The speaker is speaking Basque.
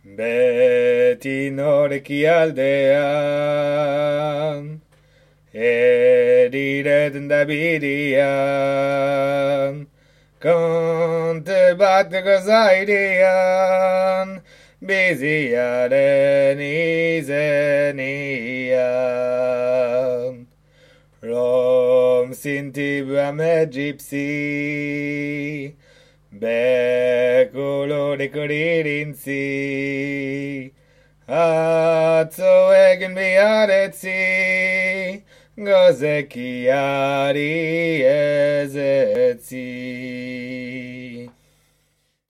beti noreki aldean, ediretan da birian, konte bateko zaidian, biziaren izenian. Rom sinti bame gypsy, bekoloreko dirintzi, atzo egin biaretzi, gozekiari ezetzi.